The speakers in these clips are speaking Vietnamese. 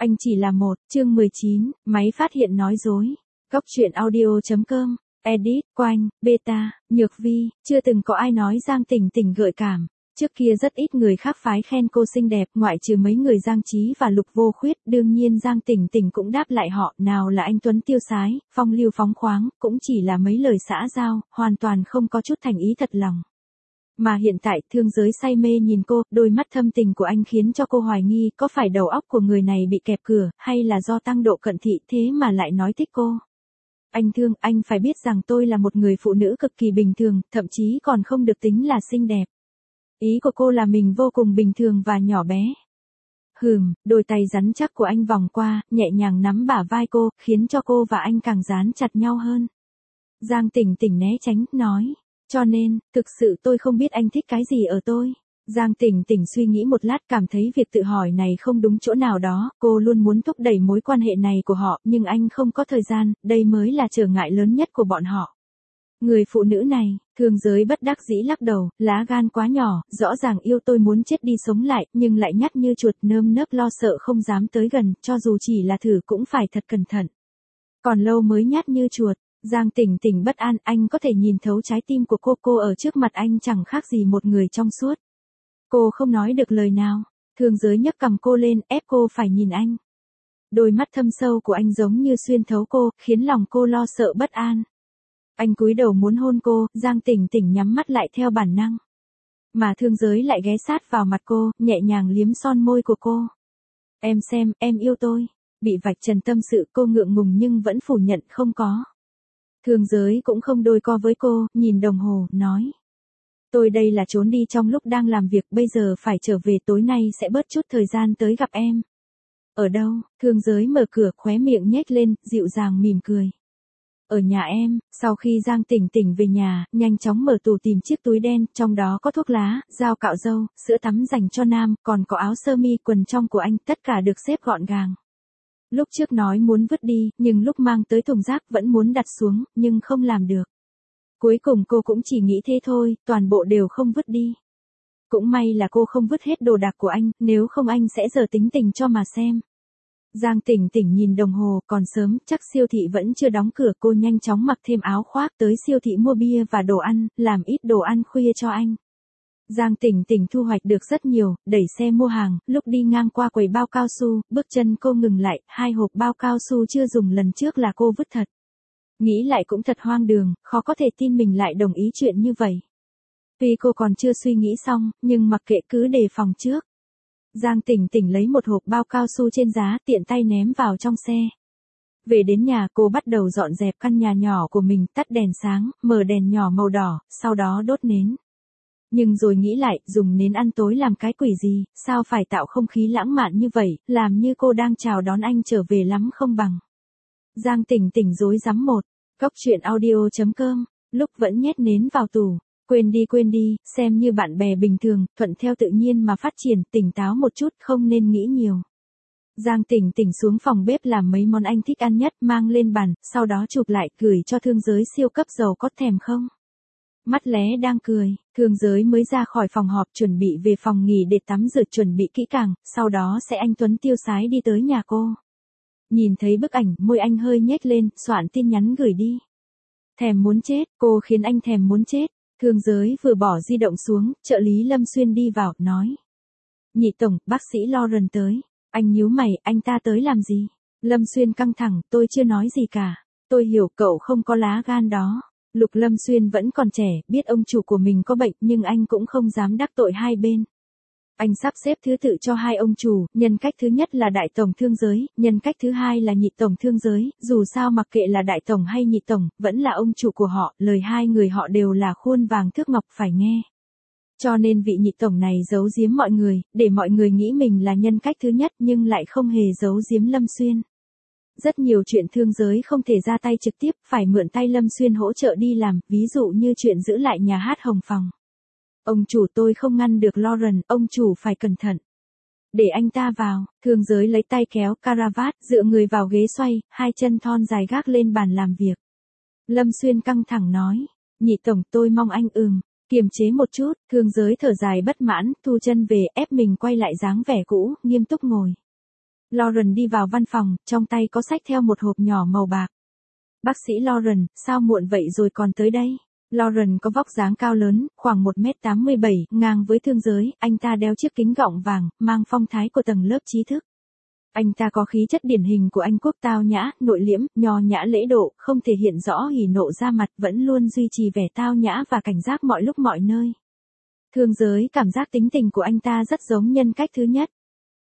Anh chỉ là một, chương 19, máy phát hiện nói dối. Góc truyện audio.com, edit, Quanh, beta, Nhược Vi, chưa từng có ai nói Giang Tỉnh Tỉnh gợi cảm. Trước kia rất ít người khác phái khen cô xinh đẹp, ngoại trừ mấy người Giang Chí và Lục Vô Khuyết, đương nhiên Giang Tỉnh Tỉnh cũng đáp lại họ, nào là anh tuấn tiêu sái, phong lưu phóng khoáng, cũng chỉ là mấy lời xã giao, hoàn toàn không có chút thành ý thật lòng. Mà hiện tại, thương giới say mê nhìn cô, đôi mắt thâm tình của anh khiến cho cô hoài nghi có phải đầu óc của người này bị kẹp cửa, hay là do tăng độ cận thị thế mà lại nói thích cô. Anh thương, anh phải biết rằng tôi là một người phụ nữ cực kỳ bình thường, thậm chí còn không được tính là xinh đẹp. Ý của cô là mình vô cùng bình thường và nhỏ bé. Đôi tay rắn chắc của anh vòng qua, nhẹ nhàng nắm bả vai cô, khiến cho cô và anh càng dán chặt nhau hơn. Giang Tỉnh Tỉnh né tránh, nói. Cho nên, thực sự tôi không biết anh thích cái gì ở tôi. Giang Tỉnh Tỉnh suy nghĩ một lát, cảm thấy việc tự hỏi này không đúng chỗ nào đó, cô luôn muốn thúc đẩy mối quan hệ này của họ, nhưng anh không có thời gian, đây mới là trở ngại lớn nhất của bọn họ. Người phụ nữ này, thương giới bất đắc dĩ lắc đầu, lá gan quá nhỏ, rõ ràng yêu tôi muốn chết đi sống lại, nhưng lại nhát như chuột, nơm nớp lo sợ không dám tới gần, cho dù chỉ là thử cũng phải thật cẩn thận. Còn lâu mới nhát như chuột. Giang Tỉnh Tỉnh bất an, anh có thể nhìn thấu trái tim của cô ở trước mặt anh chẳng khác gì một người trong suốt. Cô không nói được lời nào, thương giới nhấc cằm cô lên, ép cô phải nhìn anh. Đôi mắt thâm sâu của anh giống như xuyên thấu cô, khiến lòng cô lo sợ bất an. Anh cúi đầu muốn hôn cô, Giang Tỉnh Tỉnh nhắm mắt lại theo bản năng. Mà thương giới lại ghé sát vào mặt cô, nhẹ nhàng liếm son môi của cô. Em xem, em yêu tôi. Bị vạch trần tâm sự, cô ngượng ngùng nhưng vẫn phủ nhận không có. Thương giới cũng không đôi co với cô, nhìn đồng hồ, nói. Tôi đây là trốn đi trong lúc đang làm việc, bây giờ phải trở về, tối nay sẽ bớt chút thời gian tới gặp em. Ở đâu? Thương giới mở cửa, khóe miệng nhếch lên, dịu dàng mỉm cười. Ở nhà em. Sau khi Giang Tỉnh Tỉnh về nhà, nhanh chóng mở tủ tìm chiếc túi đen, trong đó có thuốc lá, dao cạo râu, sữa tắm dành cho nam, còn có áo sơ mi, quần trong của anh, tất cả được xếp gọn gàng. Lúc trước nói muốn vứt đi, nhưng lúc mang tới thùng rác vẫn muốn đặt xuống, nhưng không làm được. Cuối cùng cô cũng chỉ nghĩ thế thôi, toàn bộ đều không vứt đi. Cũng may là cô không vứt hết đồ đạc của anh, nếu không anh sẽ giờ tính tình cho mà xem. Giang Tỉnh Tỉnh nhìn đồng hồ, còn sớm, chắc siêu thị vẫn chưa đóng cửa, cô nhanh chóng mặc thêm áo khoác tới siêu thị mua bia và đồ ăn, làm ít đồ ăn khuya cho anh. Giang Tỉnh Tỉnh thu hoạch được rất nhiều, đẩy xe mua hàng, lúc đi ngang qua quầy bao cao su, bước chân cô ngừng lại, 2 hộp bao cao su chưa dùng lần trước là cô vứt thật. Nghĩ lại cũng thật hoang đường, khó có thể tin mình lại đồng ý chuyện như vậy. Tuy cô còn chưa suy nghĩ xong, nhưng mặc kệ cứ đề phòng trước. Giang Tỉnh Tỉnh lấy một hộp bao cao su trên giá, tiện tay ném vào trong xe. Về đến nhà, cô bắt đầu dọn dẹp căn nhà nhỏ của mình, tắt đèn sáng, mở đèn nhỏ màu đỏ, sau đó đốt nến. Nhưng rồi nghĩ lại, dùng nến ăn tối làm cái quỷ gì, sao phải tạo không khí lãng mạn như vậy, làm như cô đang chào đón anh trở về lắm không bằng. Giang Tỉnh Tỉnh rối rắm một. Góc truyện audio.com, lúc vẫn nhét nến vào tủ. Quên đi, xem như bạn bè bình thường, thuận theo tự nhiên mà phát triển, tỉnh táo một chút, không nên nghĩ nhiều. Giang Tỉnh Tỉnh xuống phòng bếp làm mấy món anh thích ăn nhất, mang lên bàn, sau đó chụp lại, gửi cho thương giới siêu cấp giàu, có thèm không? Mắt lé đang cười, thương giới mới ra khỏi phòng họp chuẩn bị về phòng nghỉ để tắm rửa chuẩn bị kỹ càng, sau đó sẽ anh tuấn tiêu sái đi tới nhà cô. Nhìn thấy bức ảnh, môi anh hơi nhếch lên, soạn tin nhắn gửi đi. Thèm muốn chết, cô khiến anh thèm muốn chết. Thương giới vừa bỏ di động xuống, trợ lý Lâm Xuyên đi vào, nói. Nhị tổng, bác sĩ Lauren tới. Anh nhíu mày, anh ta tới làm gì? Lâm Xuyên căng thẳng, tôi chưa nói gì cả. Tôi hiểu cậu không có lá gan đó. Lục Lâm Xuyên vẫn còn trẻ, biết ông chủ của mình có bệnh, nhưng anh cũng không dám đắc tội hai bên. Anh sắp xếp thứ tự cho hai ông chủ, nhân cách thứ nhất là đại tổng thương giới, nhân cách thứ hai là nhị tổng thương giới, dù sao mặc kệ là đại tổng hay nhị tổng, vẫn là ông chủ của họ, lời hai người họ đều là khuôn vàng thước ngọc phải nghe. Cho nên vị nhị tổng này giấu giếm mọi người, để mọi người nghĩ mình là nhân cách thứ nhất nhưng lại không hề giấu giếm Lâm Xuyên. Rất nhiều chuyện thương giới không thể ra tay trực tiếp, phải mượn tay Lâm Xuyên hỗ trợ đi làm, ví dụ như chuyện giữ lại nhà hát Hồng Phòng. Ông chủ tôi không ngăn được Lauren, ông chủ phải cẩn thận. Để anh ta vào, thương giới lấy tay kéo caravat, dựa người vào ghế xoay, hai chân thon dài gác lên bàn làm việc. Lâm Xuyên căng thẳng nói, nhị tổng tôi mong anh kiềm chế một chút, thương giới thở dài bất mãn, thu chân về, ép mình quay lại dáng vẻ cũ, nghiêm túc ngồi. Lauren đi vào văn phòng, trong tay có xách theo một hộp nhỏ màu bạc. Bác sĩ Lauren, sao muộn vậy rồi còn tới đây? Lauren có vóc dáng cao lớn, khoảng 1m87, ngang với thương giới, anh ta đeo chiếc kính gọng vàng, mang phong thái của tầng lớp trí thức. Anh ta có khí chất điển hình của Anh quốc tao nhã, nội liễm, nho nhã lễ độ, không thể hiện rõ hỉ nộ ra mặt, vẫn luôn duy trì vẻ tao nhã và cảnh giác mọi lúc mọi nơi. Thương giới cảm giác tính tình của anh ta rất giống nhân cách thứ nhất.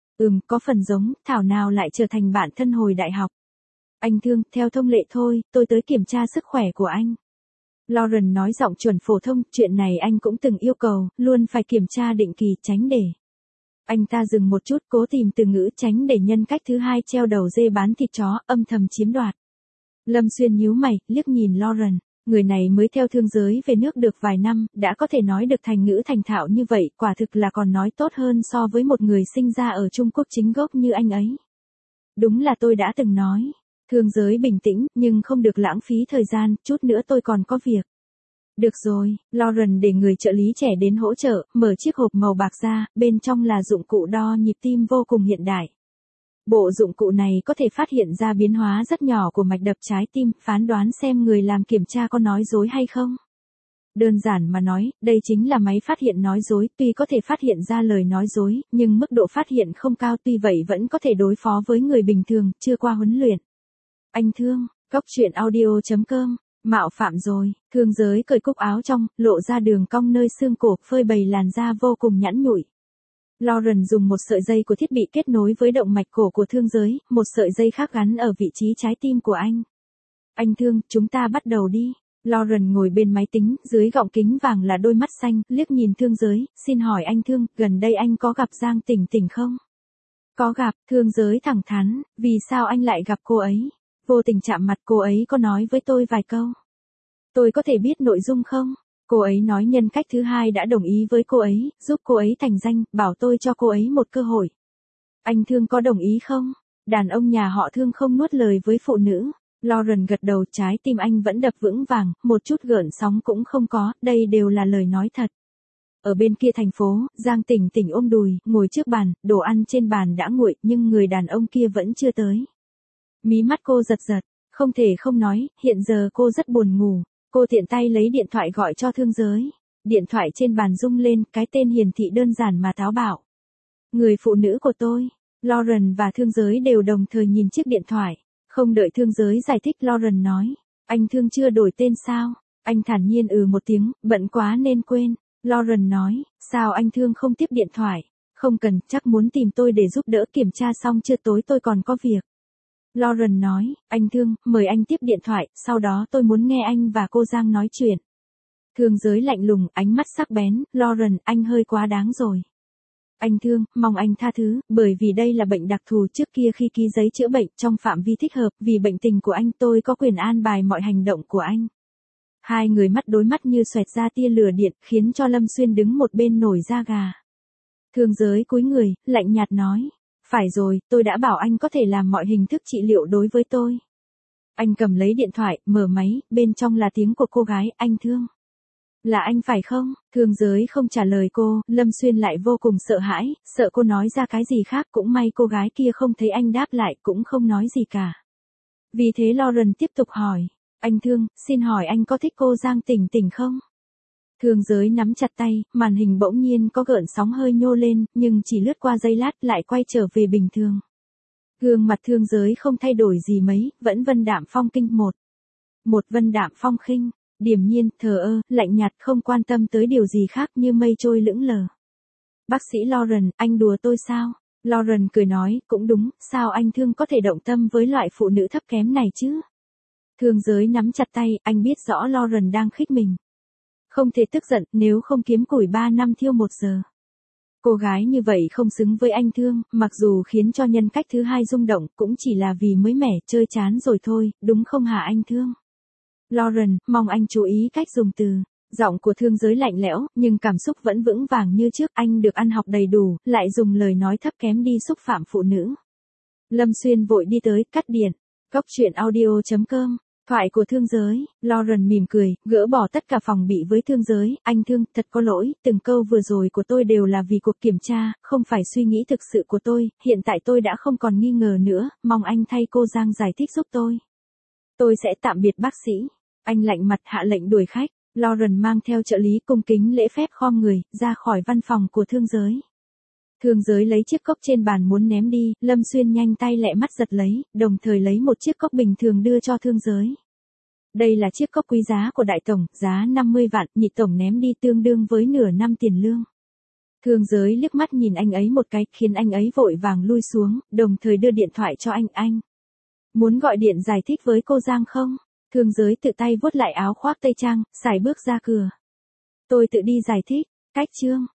Có phần giống, thảo nào lại trở thành bạn thân hồi đại học. Anh Thương, theo thông lệ thôi, tôi tới kiểm tra sức khỏe của anh. Lauren nói giọng chuẩn phổ thông, chuyện này anh cũng từng yêu cầu, luôn phải kiểm tra định kỳ, tránh để. Anh ta dừng một chút, cố tìm từ ngữ tránh để nhân cách thứ hai treo đầu dê bán thịt chó, âm thầm chiếm đoạt. Lâm Xuyên nhíu mày, liếc nhìn Lauren. Người này mới theo thương giới về nước được vài năm, đã có thể nói được thành ngữ thành thạo như vậy, quả thực là còn nói tốt hơn so với một người sinh ra ở Trung Quốc chính gốc như anh ấy. Đúng là tôi đã từng nói. Thương giới bình tĩnh, nhưng không được lãng phí thời gian, chút nữa tôi còn có việc. Được rồi, Lauren để người trợ lý trẻ đến hỗ trợ, mở chiếc hộp màu bạc ra, bên trong là dụng cụ đo nhịp tim vô cùng hiện đại. Bộ dụng cụ này có thể phát hiện ra biến hóa rất nhỏ của mạch đập trái tim, phán đoán xem người làm kiểm tra có nói dối hay không. Đơn giản mà nói, đây chính là máy phát hiện nói dối, tuy có thể phát hiện ra lời nói dối, nhưng mức độ phát hiện không cao, tuy vậy vẫn có thể đối phó với người bình thường, chưa qua huấn luyện. Anh Thương, Cốc.audio.com, mạo phạm rồi, thương giới cởi cúc áo trong, lộ ra đường cong nơi xương cổ, phơi bày làn da vô cùng nhẵn nhụi. Lauren dùng một sợi dây của thiết bị kết nối với động mạch cổ của thương giới, một sợi dây khác gắn ở vị trí trái tim của anh. Anh Thương, chúng ta bắt đầu đi. Lauren ngồi bên máy tính, dưới gọng kính vàng là đôi mắt xanh, liếc nhìn thương giới, xin hỏi anh Thương, gần đây anh có gặp Giang Tỉnh Tỉnh không? Có gặp, thương giới thẳng thắn, vì sao anh lại gặp cô ấy? Vô tình chạm mặt cô ấy có nói với tôi vài câu. Tôi có thể biết nội dung không? Cô ấy nói nhân cách thứ hai đã đồng ý với cô ấy, giúp cô ấy thành danh, bảo tôi cho cô ấy một cơ hội. Anh Thương có đồng ý không? Đàn ông nhà họ Thương không nuốt lời với phụ nữ. Lauren gật đầu, trái tim anh vẫn đập vững vàng, một chút gợn sóng cũng không có, đây đều là lời nói thật. Ở bên kia thành phố, Giang Tỉnh Tỉnh ôm đùi, ngồi trước bàn, đồ ăn trên bàn đã nguội, nhưng người đàn ông kia vẫn chưa tới. Mí mắt cô giật giật, không thể không nói, hiện giờ cô rất buồn ngủ. Cô tiện tay lấy điện thoại gọi cho thương giới. Điện thoại trên bàn rung lên, cái tên hiển thị đơn giản mà táo bạo. Người phụ nữ của tôi. Lauren và thương giới đều đồng thời nhìn chiếc điện thoại. Không đợi thương giới giải thích, Lauren nói. Anh Thương chưa đổi tên sao? Anh thản nhiên một tiếng, bận quá nên quên. Lauren nói, sao anh Thương không tiếp điện thoại? Không cần, chắc muốn tìm tôi để giúp đỡ, kiểm tra xong chưa, tối tôi còn có việc. Lauren nói, anh Thương, mời anh tiếp điện thoại, sau đó tôi muốn nghe anh và cô Giang nói chuyện. Thương giới lạnh lùng, ánh mắt sắc bén, Lauren, anh hơi quá đáng rồi. Anh Thương, mong anh tha thứ, bởi vì đây là bệnh đặc thù, trước kia khi ký giấy chữa bệnh trong phạm vi thích hợp, vì bệnh tình của anh tôi có quyền an bài mọi hành động của anh. Hai người mắt đối mắt như xoẹt ra tia lửa điện, khiến cho Lâm Xuyên đứng một bên nổi da gà. Thương giới cúi người, lạnh nhạt nói. Phải rồi, tôi đã bảo anh có thể làm mọi hình thức trị liệu đối với tôi. Anh cầm lấy điện thoại, mở máy, bên trong là tiếng của cô gái, anh Thương. Là anh phải không? Thương giới không trả lời cô, Lâm Xuyên lại vô cùng sợ hãi, sợ cô nói ra cái gì khác, cũng may cô gái kia không thấy anh đáp lại, cũng không nói gì cả. Vì thế Lauren tiếp tục hỏi, anh Thương, xin hỏi anh có thích cô Giang Tỉnh Tỉnh không? Thương giới nắm chặt tay, màn hình bỗng nhiên có gợn sóng hơi nhô lên, nhưng chỉ lướt qua giây lát lại quay trở về bình thường. Gương mặt thương giới không thay đổi gì mấy, vẫn vân đạm phong kinh một vân đạm phong khinh, điềm nhiên, thờ ơ, lạnh nhạt, không quan tâm tới điều gì khác, như mây trôi lững lờ. Bác sĩ Lauren, anh đùa tôi sao? Lauren cười nói, cũng đúng, sao anh Thương có thể động tâm với loại phụ nữ thấp kém này chứ? Thương giới nắm chặt tay, anh biết rõ Lauren đang khích mình. Không thể tức giận, nếu không kiếm củi 3 năm thiêu 1 giờ. Cô gái như vậy không xứng với anh Thương, mặc dù khiến cho nhân cách thứ hai rung động, cũng chỉ là vì mới mẻ, chơi chán rồi thôi, đúng không hả anh Thương? Lauren, mong anh chú ý cách dùng từ. Giọng của thương giới lạnh lẽo, nhưng cảm xúc vẫn vững vàng như trước, anh được ăn học đầy đủ, lại dùng lời nói thấp kém đi xúc phạm phụ nữ. Lâm Xuyên vội đi tới, cắt điện. Cốc.audio.com Thoại của thương giới, Lauren mỉm cười, gỡ bỏ tất cả phòng bị với thương giới, anh Thương, thật có lỗi, từng câu vừa rồi của tôi đều là vì cuộc kiểm tra, không phải suy nghĩ thực sự của tôi, hiện tại tôi đã không còn nghi ngờ nữa, mong anh thay cô Giang giải thích giúp tôi. Tôi sẽ tạm biệt bác sĩ. Anh lạnh mặt hạ lệnh đuổi khách, Lauren mang theo trợ lý cung kính lễ phép khom người, ra khỏi văn phòng của thương giới. Thương giới lấy chiếc cốc trên bàn muốn ném đi, Lâm Xuyên nhanh tay lẹ mắt giật lấy, đồng thời lấy một chiếc cốc bình thường đưa cho thương giới. Đây là chiếc cốc quý giá của đại tổng, giá 50 vạn, nhị tổng ném đi tương đương với nửa năm tiền lương. Thương giới liếc mắt nhìn anh ấy một cái, khiến anh ấy vội vàng lui xuống, đồng thời đưa điện thoại cho anh. Muốn gọi điện giải thích với cô Giang không? Thương giới tự tay vuốt lại áo khoác tây trang, sải bước ra cửa. Tôi tự đi giải thích, cách chương.